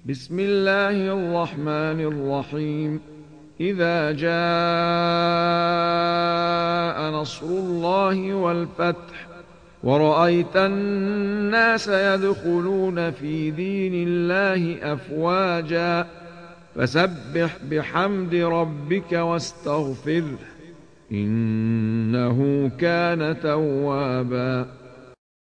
بسم الله الرحمن الرحيم. إذا جاء نصر الله والفتح ورأيت الناس يدخلون في دين الله أفواجا فسبح بحمد ربك واستغفره إنه كان توابا.